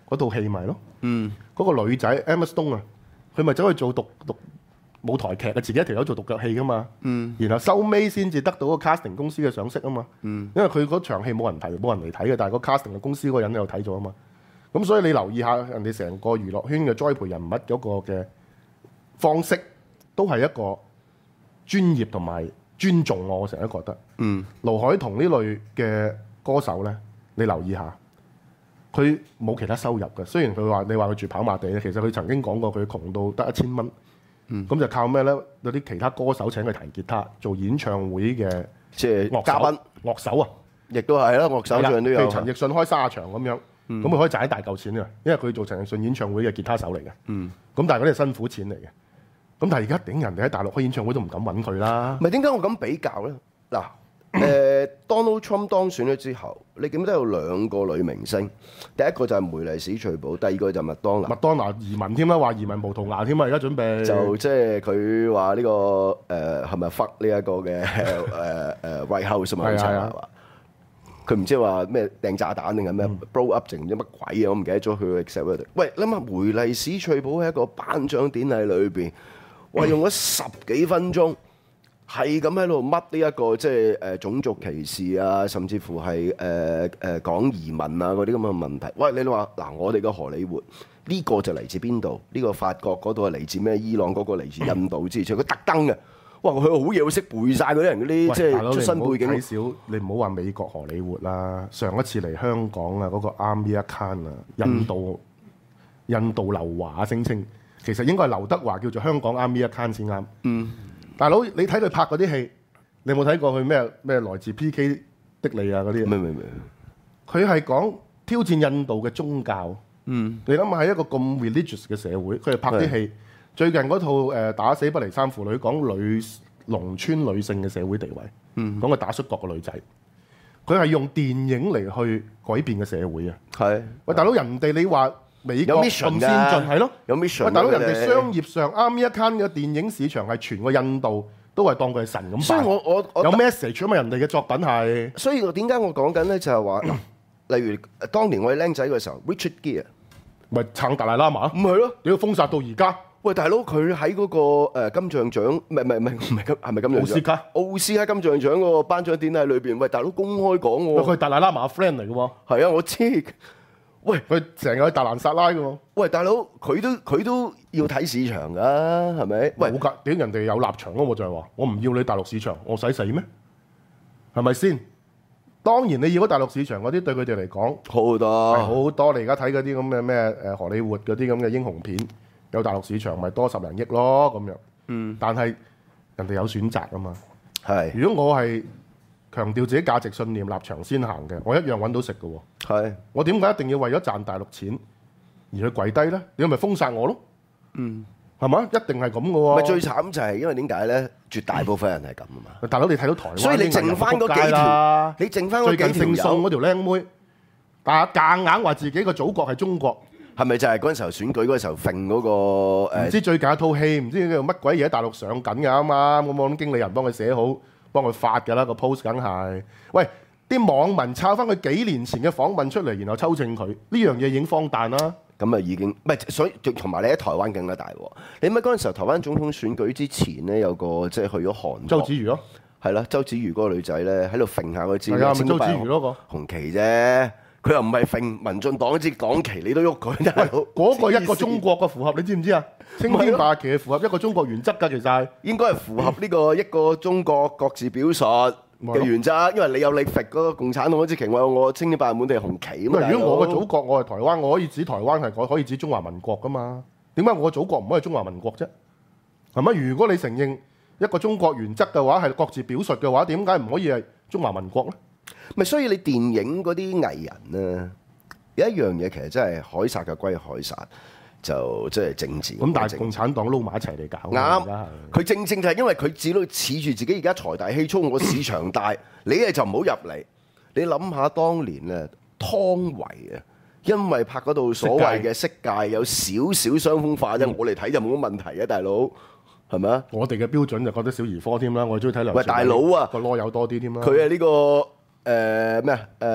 嗰套戲咪咯。 嗯， 嗰個女仔 Emma Stone 啊，佢咪走去做獨獨舞台劇啊，自己一條友做獨腳戲噶嘛。嗯。然後收尾先至得到個 casting 公司嘅賞識啊嘛。嗯。因為佢嗰場戲冇人睇，冇人嚟睇嘅，但係個 casting 嘅公司嗰個人又睇咗啊嘛。咁所以你留意下人哋成個娛樂圈嘅栽培人物嗰個嘅方式，都係一個專業同埋尊重我，我成日覺得。嗯。盧凱彤呢類嘅歌手咧，你留意下。佢冇其他收入嘅，雖然佢話你話佢住跑馬地咧，其實佢曾經講過佢窮到得一千蚊，咁、嗯、就靠咩咧？有啲其他歌手請佢彈吉他做演唱會嘅， 即係嘉賓樂手啊， 亦都係啦，樂手上都有。譬如陳奕迅開卅場咁樣，咁佢、嗯、可以賺一大嚿錢啊，因為佢做陳奕迅演唱會嘅吉他手嚟嘅。咁、嗯、但係嗰啲係辛苦錢嚟嘅。咁但係而家頂人哋喺大陸開演唱會都唔敢揾佢啦。 咪點解我咁比較咧？嗱。誒、呃、Donald Trump 當選咗之後，你記唔記得有兩個女明星？第一個就係梅麗史翠寶，第二個就係麥當娜。 麥當娜移民添啦，話移民葡萄牙添啊！而家準備就即係佢話呢個誒係咪 fuck 呢一個嘅誒誒 White House 嘛？係啊，佢唔知話咩掟炸彈定係咩 blow up 定唔知乜鬼啊！我唔記得咗佢嘅 exact。喂，諗下梅麗史翠寶喺一個頒獎典禮裏邊，哇用咗十幾分鐘。係咁喺度乜呢一個即係誒種族歧視啊，甚至乎係誒誒講移民啊嗰啲咁嘅問題。喂，你話嗱，我哋嘅荷里活呢、這個就嚟自邊度？呢、這個法國嗰度係嚟自咩？伊朗嗰個嚟自印度之類。佢特登嘅，哇！佢好嘢，識背晒嗰啲人嗰啲即係出身背景。 睇少，你唔好話美國荷里活啦。上一次嚟香港啊，嗰、那個 Amir Khan 啊，印度、嗯、印度劉華聲稱，其實應該係劉德華叫做香港 Amir Khan 先啱。嗯。大佬，你睇佢拍嗰啲戲，你有冇睇過佢咩咩來自 P K 的你啊嗰啲？ 明明明， 佢係講挑戰印度嘅宗教。嗯，你諗下喺一個咁 religious 嘅社會，佢係拍啲戲。最近嗰套誒打死不離三父女，講女農村女性嘅社會地位。嗯，講個打摔角嘅女仔，佢係用電影嚟去改變嘅社會啊。係，喂大佬，人哋你話美國咁先進係咯， 有 mission。 喂，大佬，人哋商業上Amir Khan嘅電影市場係全個印度都係當佢係神咁。 所以我我我有 message 啊嘛，人哋嘅作品係。 所以我點解我講緊咧就係話，例如當年我哋僆仔嘅時候 ，Richard Gere 咪撐達賴喇嘛？ 唔係咯， 你要封殺到而家。 喂，大佬，佢喺嗰個誒金像獎，唔係唔係唔係唔係金係咪金像獎？奧斯卡奧斯卡金像獎嗰個頒獎典禮裏邊，喂，大佬公開講喎。 佢係達賴喇嘛 friend 嚟嘅喎。 係啊，我知。喂， 佢成日去達蘭薩拉嘅喎。 喂，大佬，佢都佢都要睇市場㗎，係咪？喂， 冇㗎，點人哋有立場咯？我就係話，我唔要你大陸市場，我使死咩？係咪先？當然你要咗大陸市場嗰啲，對佢哋嚟講好多， 好多。你而家睇嗰啲咁嘅咩誒荷里活嗰啲咁嘅英雄片，有大陸市場咪多十零億咯咁樣。嗯。但係人哋有選擇啊嘛。係。如果我係強調自己價值信念、立場先行嘅，我一樣揾到食嘅喎。係。我點解一定要為咗賺大陸錢而去跪低咧？你咪封殺我咯。嗯。係嘛？一定係咁嘅喎。咪最慘就係因為點解咧？絕大部分人係咁啊嘛。 大佬，你睇到台灣， 所以你剩翻嗰幾條，你剩翻嗰幾條友， 最近姓宋嗰條靚妹，但係夾硬話自己個祖國係中國， 係咪就係嗰陣時候選舉嗰陣時候揈嗰個誒？ 唔知最近一套戲，唔知叫乜鬼嘢喺大陸上緊㗎啱啱，咁我諗經理人幫佢寫好，幫佢發㗎啦個 post，梗係。喂，啲網民抄翻佢幾年前嘅訪問出嚟，然後抽正佢，呢樣嘢已經荒誕啦。 咁啊已經唔係，所以同埋你喺台灣更加大喎。你咪嗰陣時候台灣總統選舉之前咧，有個即係去咗韓國。 周子瑜咯， 係啦，周子瑜嗰個女仔咧喺度揈下個支。係啊，咪周子瑜嗰個紅旗啫，佢又唔係揈民進黨支黨旗，你都喐佢。 喂，嗰個一個中國嘅符合，你知唔知啊？青天白旗係符合一個中國原則㗎，其實係應該係符合呢個一個中國各自表述嘅原則，因為你有你揈嗰個共產黨嗰支旗，我有我青天白日滿地係紅旗咁。 如果我嘅祖國我係台灣，我可以指台灣係可以指中華民國噶嘛？點解我嘅祖國唔可以中華民國啫？係咪？如果你承認一個中國原則嘅話，係各自表述嘅話，點解唔可以係中華民國咧？ 咪所以你電影嗰啲藝人咧，有一樣嘢其實真係海撒嘅歸海撒。就即係政治咁，但係共產黨撈埋一齊嚟搞。 啱，佢正正就係因為佢只都恃住自己而家財大氣粗，我市場大，你咧就唔好入嚟。你諗下當年咧，湯唯啊，因為拍嗰度所謂嘅色戒有少少傷風化啫，我嚟睇就冇乜問題啊，大佬係咪啊？ 我哋嘅標準就覺得小兒科添啦，我哋中意睇梁朝偉。 喂，大佬啊， 個囉柚多啲添啦。 佢係呢個誒咩啊誒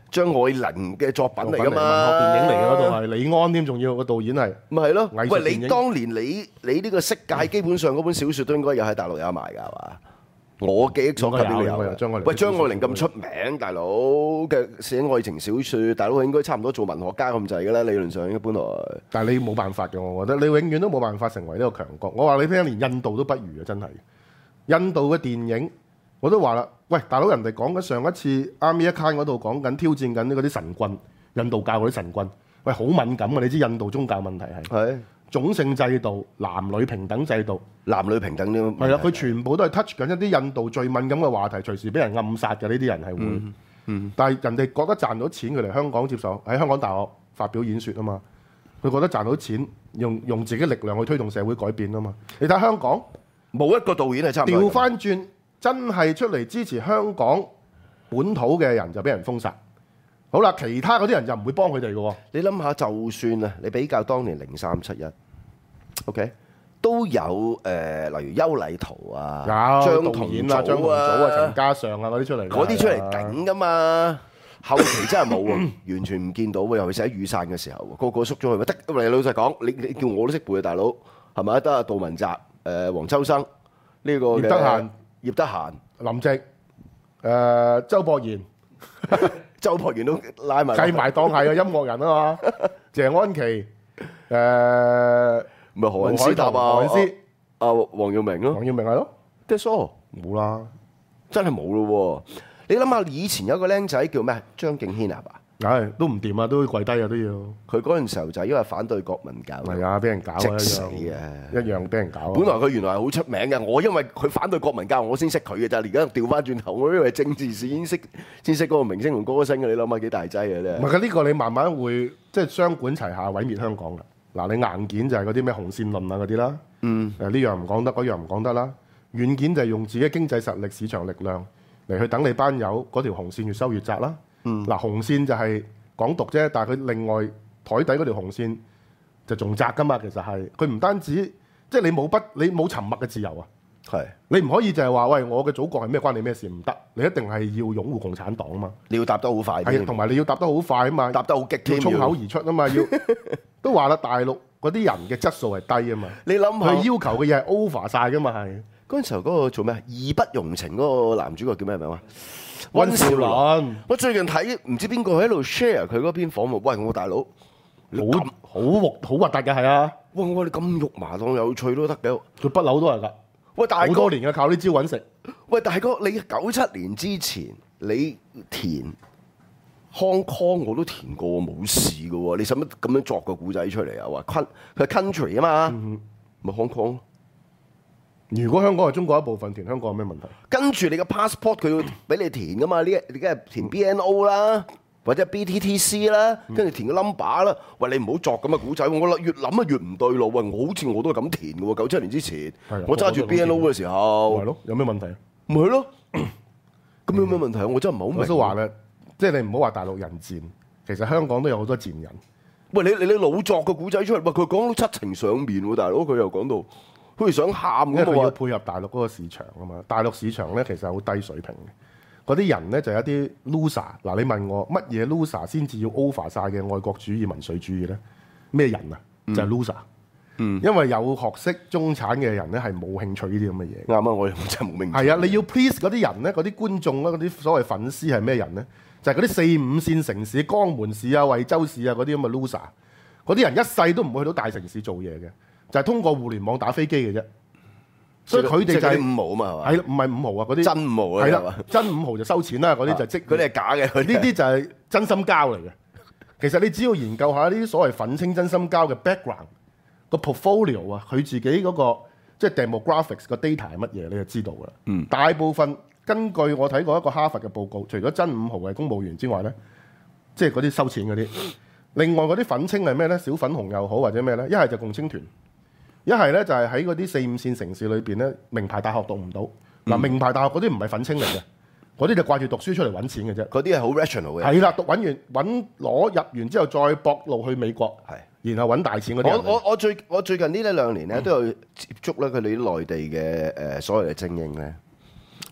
張愛玲嘅作品嚟㗎嘛， 文學電影嚟嘅嗰度係李安添，仲要個導演係咪係咯？ 藝術電喂， 影你當年你你呢個色戒基本上嗰本小説都應該有喺大陸有賣㗎係嘛？我記憶所及呢個有嘅。喂，張愛玲咁出名，大佬嘅寫愛情小説，大佬應該差唔多做文學家咁滯㗎啦，理論上應該本來。但係你冇辦法嘅，我覺得你永遠都冇辦法成為呢個強國。我話你聽，連印度都不如啊！真係，印度嘅電影我都話啦，喂，大佬人哋講緊上一次 Amir Khan 嗰度講緊挑戰緊嗰啲神棍，印度教嗰啲神棍，喂，好敏感啊！你知印度宗教問題係係種姓制度、男女平等制度、 男女平等呢？ 係啦，佢全部都係 touch 緊一啲印度最敏感嘅話題，隨時俾人暗殺嘅呢啲人係會。嗯嗯、但係人哋覺得賺到錢，佢嚟香港接受喺香港大學發表演説啊嘛，佢覺得賺到錢，用用自己力量去推動社會改變啊嘛。你睇香港冇一個導演係差唔多。 調翻轉，真係出嚟支持香港本土嘅人就俾人封殺。好啦，其他嗰啲人就唔會幫佢哋嘅喎。 你諗下，就算啊，你比較當年零三七一 ，OK， 都有誒、呃，例如邱禮濤啊、張同祖啊、張同祖啊、陳嘉上啊嗰啲出嚟，嗰啲出嚟頂噶嘛。後期真係冇啊，完全唔見到喎。尤其是喺雨傘嘅時候，個個縮咗去。得，你老實講，你你叫我都識背啊，大佬係咪？得啊，杜汶澤、誒黃秋生呢、這個葉德嫻、 葉德嫻、 林夕、誒、呃、周博賢。 周博賢都拉埋， 計埋當係個音樂人啊嘛，謝安琪，誒咪何韻詩答啊， 何韻詩， 啊黃耀明咯， 黃耀明係咯， 即係疏冇啦， 真係冇咯喎！你諗下以前有個僆仔叫咩？張敬軒係嘛？ 唉，都唔掂啊，都跪低啊都要。 佢嗰陣時候就係因為反對國民教育， 係啊，俾人搞啊， 即死啊， 一樣俾人搞啊。 本來佢原來係好出名嘅，我因為佢反對國民教育，我先識佢嘅咋。而家調翻轉頭，我因為政治事先識先識嗰個明星同歌星嘅，你諗下幾大劑嘅咧？ 唔係佢呢個，你慢慢會即係雙管齊下毀滅香港㗎。嗱，你硬件就係嗰啲咩紅線論啊嗰啲啦，嗯，誒呢樣唔講得，嗰樣唔講得啦。軟件就係用自己經濟實力、市場力量嚟去等你班友嗰條紅線越收越窄啦。嗯，嗱紅線就係港獨啫，但係佢另外台底嗰條紅線就仲窄噶嘛。其實係佢唔單止即係你冇不你冇沉默嘅自由啊。係是你唔可以就係話喂，我嘅祖國係咩關你咩事？唔得，你一定係要擁護共產黨啊嘛。你要答得好快，係同埋你要答得好快啊嘛，答得好激添，要衝口而出啊嘛。要都話啦，大陸嗰啲人嘅質素係低啊嘛。你諗下，佢要求嘅嘢係 over 晒噶嘛係。嗰陣時候嗰個做咩？義不容情嗰個男主角叫咩名啊？溫兆倫。我最近睇唔知邊個喺度 share 佢嗰篇訪問，喂我大佬，好好好核突嘅係啊！喂我哋咁肉麻當有趣都得嘅，佢不嬲都係㗎。喂大哥，好多年嘅靠呢招揾食。喂大哥，你九七年之前你填 Hong Kong 我都填過冇事㗎喎，你使乜咁樣作個故仔出嚟啊？話佢 country 啊嘛，咪、嗯、Hong Kong。如果香港係中國一部分，填香港有咩問題？跟住你個 passport 佢要俾你填噶嘛？呢你梗係填 B N O 啦，或者 B T T C 啦，跟住填個 number 啦。喂，你唔好作咁嘅古仔，我越諗啊越唔對路。喂，我好似我都係咁填嘅喎。九七年之前，我揸住 B N O 嘅時候，係咯，有咩問題？唔係咯，咁有咩問題？我真係唔係好明。我都話咧，即係你唔好話大陸人賤，其實香港都有好多賤人。喂，你你你老作個古仔出嚟，喂，佢講到七情上面喎，大佬佢又講到。好似想喊咁，因為佢要配合大陸嗰個市場啊嘛。大陸市場咧其實係好低水平嘅，嗰啲人咧就係一啲 loser。嗱，你問我乜嘢 loser 先至要 over 晒嘅愛國主義、民粹主義咧？咩人啊？就係 loser。嗯，因為有學識中產嘅人咧係冇興趣呢啲咁嘅嘢。啱啊，我真係冇明。係啊，你要 please 嗰啲人咧，嗰啲觀眾啦，嗰啲所謂粉絲係咩人咧？就係嗰啲四五線城市、江門市啊、惠州市啊嗰啲咁嘅 loser。嗰啲人一世都唔會去到大城市做嘢嘅。就係通過互聯網打飛機嘅啫，所以佢哋就係五毛啊嘛，係嘛？係唔係五毛啊？嗰啲真五毛啊，係啦，真五毛就收錢啦。嗰啲就即，嗰啲係假嘅。呢啲就係真心交嚟嘅。其實你只要研究下呢啲所謂憤青真心交嘅 background 個 portfolio 啊，佢自己嗰個即係 demographics 個 data 係乜嘢，你就知道㗎啦。嗯，大部分根據我睇過一個哈佛嘅報告，除咗真五毫係公務員之外咧，即係嗰啲收錢嗰啲，另外嗰啲憤青係咩咧？小粉紅又好或者咩咧？一係就共青團。一係咧就係喺嗰啲四五線城市裏邊咧，名牌大學讀唔到。嗱、嗯，名牌大學嗰啲唔係憤青嚟嘅，嗰啲就掛住讀書出嚟揾錢嘅啫。嗰啲係好 rational 嘅。係啦，讀揾完揾攞入完之後再駁路去美國，係的，然後揾大錢嗰啲。我我我最我最近呢一兩年咧都有接觸咧佢哋啲內地嘅誒所謂嘅精英咧，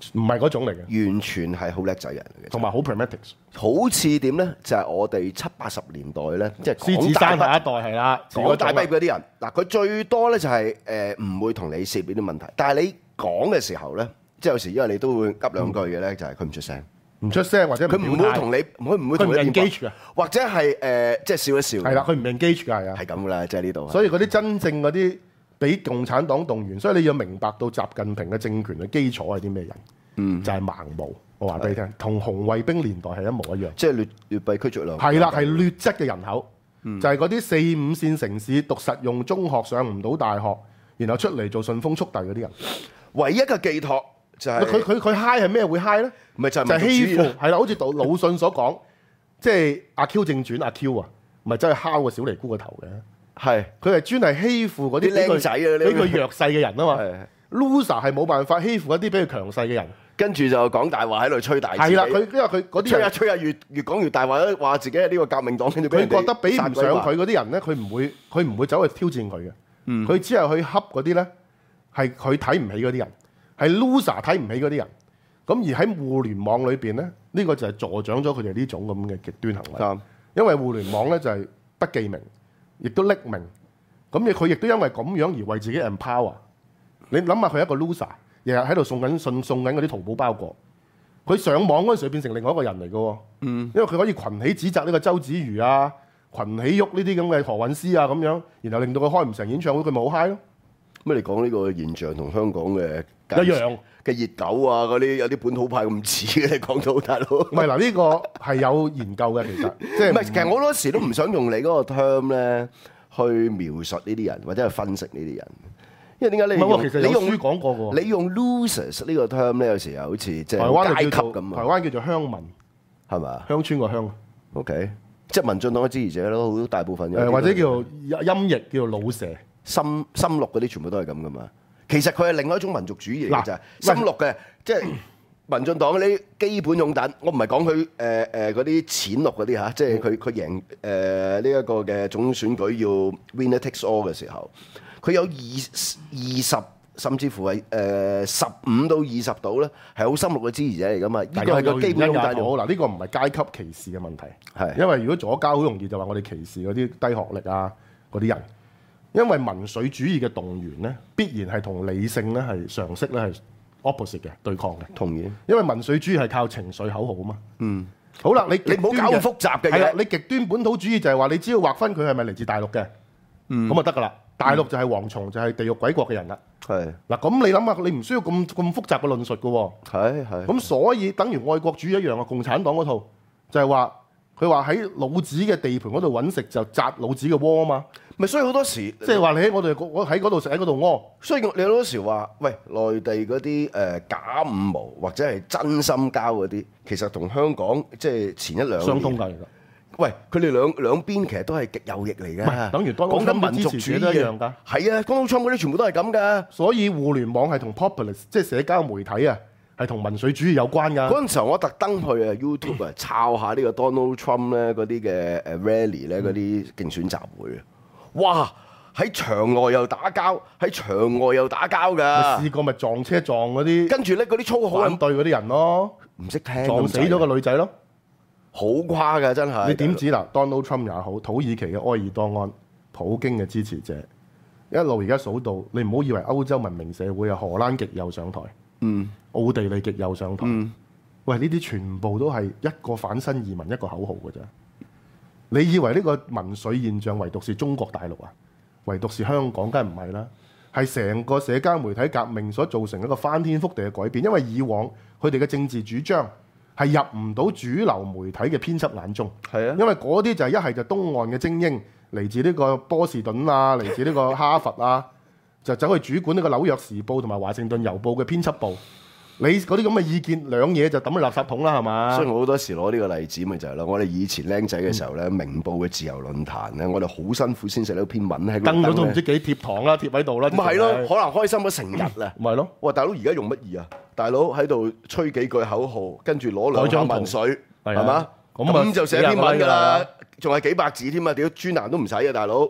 唔係嗰種嚟嘅， 完全係好叻仔人嚟嘅， 同埋好 pragmatic。 好似點咧？就係、是、我哋七八十年代咧，即係獅子山下一代係啦， 講大跛嗰啲人，嗱佢最多咧就係誒唔會同你涉呢啲問題，但係你講嘅時候咧，即係有時因為你都會噏兩句嘅咧，嗯、就係佢唔出聲， 唔出聲或者佢唔會同你，佢唔會同你 engage 嘅， 或者係誒、呃、即係笑一笑。 係啦，佢唔 engage 㗎，係啊， 係咁噶啦，即係呢度。 所以嗰啲真正嗰啲俾共產黨動員，所以你要明白到習近平嘅政權嘅基礎係啲咩人？嗯，就係盲毛。我話俾你聽，同紅衛兵年代係一模一樣， 即係劣劣幣驅逐良。 係啦，係劣質嘅人口，嗯、就係嗰啲四五線城市讀實用中學上唔到大學，然後出嚟做順豐速遞嗰啲人， 唯一嘅寄託就係佢佢佢 high 係咩會 high 咧？ 咪就係就係欺負，係啦，好似魯魯迅所講，即係阿 Q 正傳阿 Q 啊，咪真係敲個小尼姑個頭嘅，係佢係專係欺負嗰啲僆仔啊， 俾佢弱勢嘅人啊嘛。Loser 係冇辦法欺負一啲比佢強勢嘅人。跟住就講大話喺度吹大自己。係啦，佢因為佢嗰啲吹下吹下越越講越大話，話自己係呢個革命黨，跟住佢覺得比唔上佢嗰啲人咧，佢唔會佢唔會走去挑戰佢嘅。佢、嗯、只係去恰嗰啲咧係佢睇唔起嗰啲人，係 loser 睇唔起嗰啲人。咁而喺互聯網裏邊咧，呢、呢個就係助長咗佢哋呢種咁嘅極端行為。嗯、因為互聯網咧就係不記名，亦都匿名。咁亦佢亦都因為咁樣而為自己 empower。你諗下佢係一個 loser。日日喺度送緊信送緊嗰啲淘寶包裹，佢上網嗰陣時變成另外一個人嚟嘅喎。嗯，因為佢可以群起指責呢個周子瑜啊、群起喐呢啲咁嘅何韻詩啊咁樣，然後令到佢開唔成演唱會，佢咪好 high 咯。乜你講呢個現象同香港嘅一樣嘅熱狗啊嗰啲有啲本土派咁似嘅，你講到大佬。唔係嗱，呢個係有研究嘅，其實即係唔係？其實我好多時都唔想用你嗰個 term 咧去描述呢啲人，或者係分析呢啲人。因為點解你用其實你用書講過嘅？你用 losers 呢個 term 咧，有時又好似即係階級咁啊。台灣叫做鄉民，係嘛？鄉村個鄉。OK，即係民進黨嘅支持者咯，好大部分。誒或者叫音譯叫做老蛇、深深綠嗰啲，全部都係咁噶嘛。其實佢係另外一種民族主義嚟嘅，就係深綠嘅，即係民進黨嗰啲基本擁躉。我唔係講佢誒誒嗰啲淺綠嗰啲嚇，即係佢佢贏誒呢一個嘅總選舉要 winner takes all 嘅時候。佢有二二十甚至乎係誒十五到二十度咧，係好深綠嘅支持者嚟噶嘛？呢個係個基本擁躉。好嗱，呢個唔係階級歧視嘅問題，係因為如果左膠好容易就話我哋歧視嗰啲低學歷啊嗰啲人，因為民粹主義嘅動員咧，必然係同理性咧係常識咧係 opposite 嘅對抗嘅。同意，因為民粹主義係靠情緒口號啊嘛。嗯，好啦，你你唔好搞咁複雜嘅嘢。係啦，你極端本土主義就係話你只要劃分佢係咪嚟自大陸嘅，嗯，咁就得㗎啦。大陸就係蝗蟲，就係、是、地獄鬼國嘅人啦。係嗱，咁你諗下，你唔需要咁咁複雜嘅論述嘅喎。係係。咁所以等於愛國主義一樣啊，共產黨嗰套就係話佢話喺老子嘅地盤嗰度揾食就砸老子嘅窩啊嘛。咪所以好多時即係話你喺我哋我喺嗰度食喺嗰度屙。所以你好多時話喂，內地嗰啲誒假五毛或者係真心膠嗰啲，其實同香港即係前一兩年相通㗎。喂，佢哋兩兩邊其實都係極右翼嚟嘅，等於講緊民族主義都一樣㗎。係啊，Donald Trump嗰啲全部都係咁㗎。所以互聯網係同 populist，即係社交媒體啊，係同民粹主義有關㗎。嗰陣時候我特登去啊 YouTube 啊，抄下呢個 Donald Trump 咧嗰啲嘅誒 rally 咧嗰啲競選集會啊。哇！喺場外又打交，喺場外又打交㗎。試過咪撞車撞嗰啲，跟住咧嗰啲粗口反對嗰啲人咯，唔識聽撞死咗個女仔咯。好誇㗎，真係！你點止嗱 Donald Trump 也好，土耳其嘅埃爾多安、普京嘅支持者，一路而家數到，你唔好以為歐洲文明社會啊，荷蘭極右上台，嗯，奧地利極右上台，嗯，喂，呢啲全部都係一個反新移民一個口號㗎啫。你以為呢個民粹現象唯獨是中國大陸啊？唯獨是香港，梗係唔係啦？係成個社交媒體革命所造成一個翻天覆地嘅改變，因為以往佢哋嘅政治主張係入唔到主流媒體嘅編輯眼中，係啊，因為嗰啲就係一係就東岸嘅精英，嚟自呢個波士頓啊，嚟自呢個哈佛啊，就走去主管呢個紐約時報同埋華盛頓郵報嘅編輯部。你嗰啲咁嘅意見兩嘢就抌喺垃圾桶啦，係嘛？所以我好多時攞呢個例子咪就係咯，我哋以前僆仔嘅時候咧，嗯、明報嘅自由論壇咧，我哋好辛苦先寫到篇文喺度登咗都唔知幾貼堂啦，貼喺度啦。咪係咯，可能開心咗成日啦。咪係咯，哇！大佬而家用乜嘢啊？大佬喺度吹幾句口號，跟住攞兩張文水，係嘛？咁就寫篇文㗎啦，仲係幾百字添啊！屌專欄都唔使啊，大佬。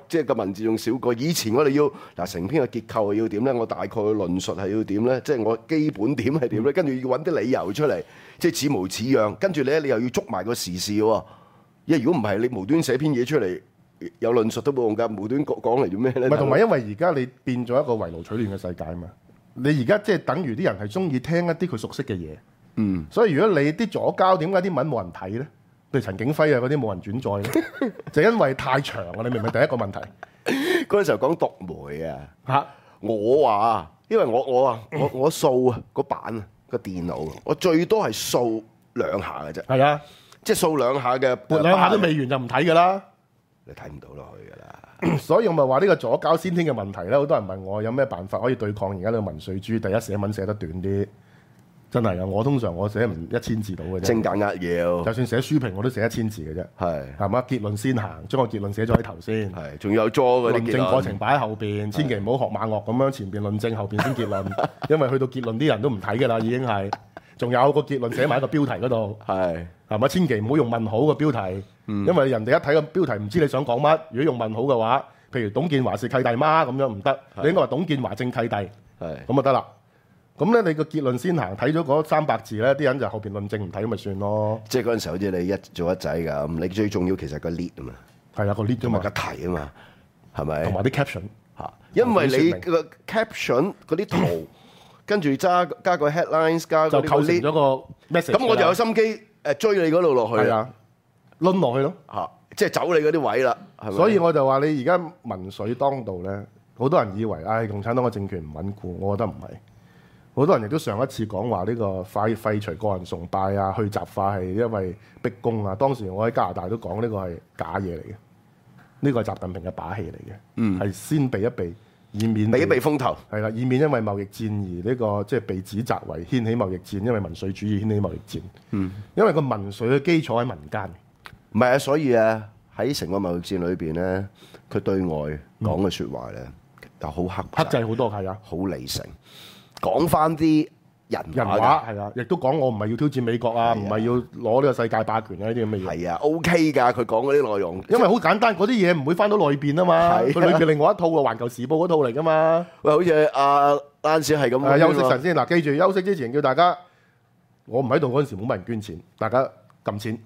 即係個文字仲少過。以前我哋要嗱成篇嘅結構係要點咧？我大概嘅論述係要點咧？即係我基本點係點咧？跟住要揾啲理由出嚟，即係似模似樣。跟住咧，你又要捉埋個時事喎。因為如果唔係，你無端寫篇嘢出嚟，有論述都冇用㗎。無端講講嚟做咩咧？ 唔係同埋因為而家你變咗一個圍爐取暖嘅世界啊嘛。你而家即係等於啲人係中意聽一啲佢熟悉嘅嘢。嗯。所以如果你啲左膠點解啲文冇人睇咧？譬如陳景輝啊嗰啲冇人轉載咧，就因為太長啊！你明唔明第一個問題？ 嗰陣時候講讀媒啊， 嚇我話，因為我我啊，我我掃啊個板啊個電腦，我最多係掃兩下嘅啫。 係啊， 即係掃兩下嘅， 撥兩下都未完就唔睇㗎啦。 你睇唔到落去㗎啦。 所以我咪話呢個左膠先天嘅問題咧，好多人問我有咩辦法可以對抗而家呢個民粹主義。第一，寫文寫得短啲，真係啊！我通常我寫唔一千字到嘅啫， 精簡扼要。 就算寫書評我都寫一千字嘅啫。係係嘛？結論先行，將個結論寫咗喺頭先。 係，仲有 draw 嗰啲論證過程擺喺後邊，千祈唔好學馬岳咁樣前邊論證，後邊先結論，因為去到結論啲人都唔睇㗎啦，已經係。仲有個結論寫埋喺個標題嗰度。係係嘛？千祈唔好用問號個標題，因為人哋一睇個標題唔知你想講乜。如果用問號嘅話，譬如董建華是契弟媽咁樣唔得，你應該話董建華正契弟，係咁就得啦。咁咧，你個結論先行，睇咗嗰三百字咧，啲人就後邊論證唔睇咁咪算咯。 即係嗰陣時好似你一做一仔咁，你最重要其實個 lead 啊嘛， 係啊個 lead 啫嘛， 個題啊嘛，係咪？ 同埋啲 caption 嚇，因為你個 caption 嗰啲圖，跟住加加個 headlines， 加就構成咗個 message。 咁我就有心機誒追你嗰度落去。係啊，攆落去咯嚇，即係走你嗰啲位啦，係咪？ 所以我就話你而家民粹當道咧，好多人以為唉共產黨嘅政權唔穩固，我覺得唔係。好多人亦都上一次講話呢個廢廢除個人崇拜啊、去習化係因為逼宮啊。當時我喺加拿大都講呢個係假嘢嚟嘅，呢個係習近平嘅把戲嚟嘅，嗯，係先避一避，以免避一避風頭， 係啦，以免因為貿易戰而呢個即係被指責為掀起貿易戰，因為民粹主義掀起貿易戰，嗯，因為個民粹嘅基礎喺民間， 唔係啊，所以啊喺成個貿易戰裏邊咧，佢對外講嘅説話咧就好克克制好多，係啊， 好理性。講翻啲人人話係啊，亦都講我唔係要挑戰美國啊，唔係要攞呢個世界霸權啊呢啲咁嘅嘢。 係啊 ，OK 㗎，佢講嗰啲內容， 因為好簡單，嗰啲嘢唔會翻到內邊啊嘛。佢裏邊另外一套喎，《環球時報》嗰套嚟㗎嘛。 喂，好似阿單少係咁。 休息陣先嗱，記住休息之前叫大家，我唔喺度嗰陣時冇乜人捐錢，大家撳錢。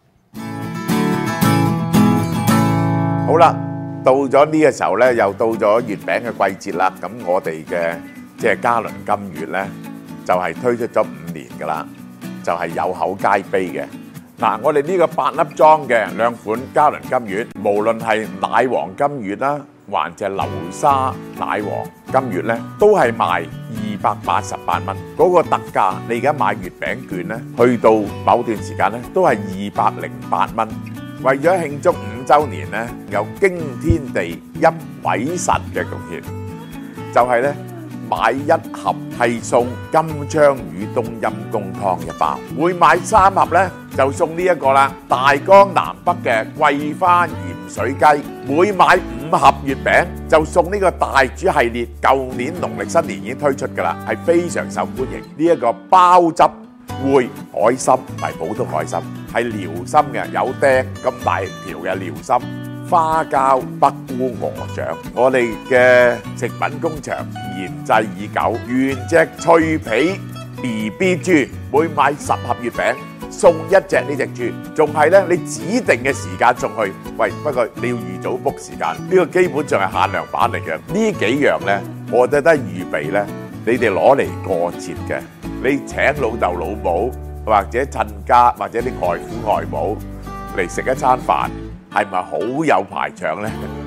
好啦，到咗呢個時候咧，又到咗月餅嘅季節啦。咁我哋嘅即係嘉麟金月咧，就係推出咗五年噶啦，就係有口皆碑嘅。嗱，我哋呢個八粒裝嘅兩款嘉麟金月，無論係奶黃金月啦，還是流沙奶黃金月咧，都係賣二百八十八蚊。嗰個特價，你而家買月餅券咧，去到某段時間咧，都係二百零八蚊。為咗慶祝五週年咧，有驚天地泣鬼神嘅貢獻，就係咧。買一盒係送金槍魚冬陰功湯一包，每買三盒呢就送呢一個啦，大江南北嘅桂花鹽水雞，每買五盒月餅就送呢個大煮系列，舊年農曆新年已經推出㗎啦，係非常受歡迎。呢一個鮑汁燴海參唔係普通海參，係遼參嘅，有釘咁大條嘅遼參。花膠北菇鵝掌，我哋嘅食品工場研製已久，原隻脆皮 B B 豬，每買十盒月餅送一隻呢隻豬，仲係咧你指定嘅時間送去。喂，不過你要預早 book 時間，呢個基本上係限量版嚟嘅。呢幾樣咧，我覺得都係預備咧，你哋攞嚟過節嘅，你請老豆老母或者親家或者啲外父外母嚟食一餐飯。係咪好有排場呢？